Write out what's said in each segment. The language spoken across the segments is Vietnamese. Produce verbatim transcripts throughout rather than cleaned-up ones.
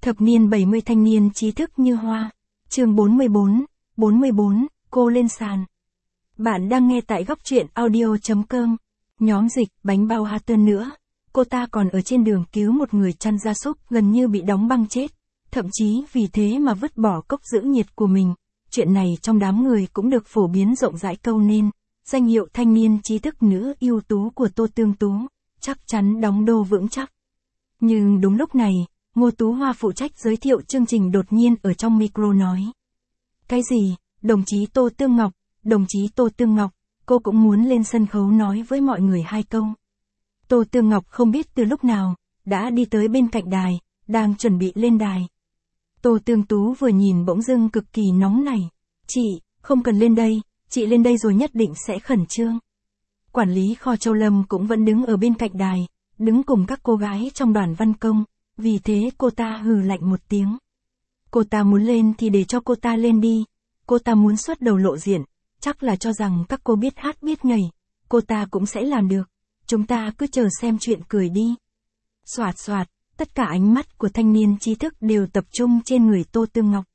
Thập niên bảy mươi thanh niên trí thức như hoa. Chương bốn mươi bốn, bốn mươi bốn, cô lên sàn. Bạn đang nghe tại góc truyện audio chấm com. Nhóm dịch, bánh bao Hatton nữa. Cô ta còn ở trên đường cứu một người chăn gia súc gần như bị đóng băng chết. Thậm chí vì thế mà vứt bỏ cốc giữ nhiệt của mình. Chuyện này trong đám người cũng được phổ biến rộng rãi câu nên. Danh hiệu thanh niên trí thức nữ ưu tú của Tô Tương Tú, chắc chắn đóng đô vững chắc. Nhưng đúng lúc này, Ngô Tú Hoa phụ trách giới thiệu chương trình đột nhiên ở trong micro nói. Cái gì, đồng chí Tô Tương Ngọc, đồng chí Tô Tương Ngọc, cô cũng muốn lên sân khấu nói với mọi người hai câu. Tô Tương Ngọc không biết từ lúc nào, đã đi tới bên cạnh đài, đang chuẩn bị lên đài. Tô Tương Tú vừa nhìn bỗng dưng cực kỳ nóng nảy. Chị, không cần lên đây, chị lên đây rồi nhất định sẽ khẩn trương. Quản lý kho Châu Lâm cũng vẫn đứng ở bên cạnh đài, đứng cùng các cô gái trong đoàn văn công, vì thế cô ta hừ lạnh một tiếng. Cô ta muốn lên thì để cho cô ta lên đi, cô ta muốn xuất đầu lộ diện, chắc là cho rằng các cô biết hát biết nhảy, cô ta cũng sẽ làm được, chúng ta cứ chờ xem chuyện cười đi. Xoạt xoạt, tất cả ánh mắt của thanh niên trí thức đều tập trung trên người Tô Tương Ngọc.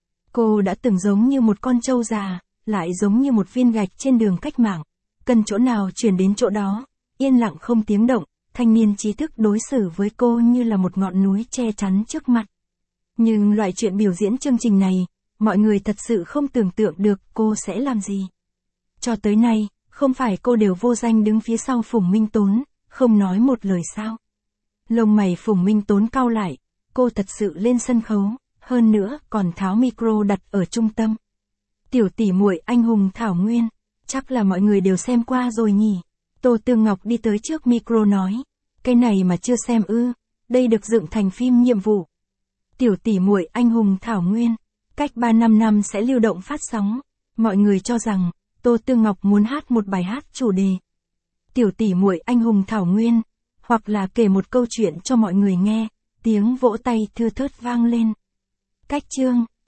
Cô đã từng giống như một con trâu già, lại giống như một viên gạch trên đường cách mạng, cần chỗ nào chuyển đến chỗ đó, yên lặng không tiếng động. Thanh niên trí thức đối xử với cô như là một ngọn núi che chắn trước mặt. Nhưng loại chuyện biểu diễn chương trình này, mọi người thật sự không tưởng tượng được cô sẽ làm gì. Cho tới nay, không phải cô đều vô danh đứng phía sau Phùng Minh Tốn, không nói một lời sao. Lông mày Phùng Minh Tốn cau lại, cô thật sự lên sân khấu, hơn nữa còn tháo micro đặt ở trung tâm. Tiểu tỷ muội anh hùng Thảo Nguyên, chắc là mọi người đều xem qua rồi nhỉ. Tô Tương Ngọc đi tới trước micro nói, cái này mà chưa xem ư, đây được dựng thành phim nhiệm vụ. Tiểu tỷ muội anh hùng Thảo Nguyên, cách ba mươi lăm năm sẽ lưu động phát sóng, mọi người cho rằng, Tô Tương Ngọc muốn hát một bài hát chủ đề. Tiểu tỷ muội anh hùng Thảo Nguyên, hoặc là kể một câu chuyện cho mọi người nghe, tiếng vỗ tay thưa thớt vang lên. Cách chương,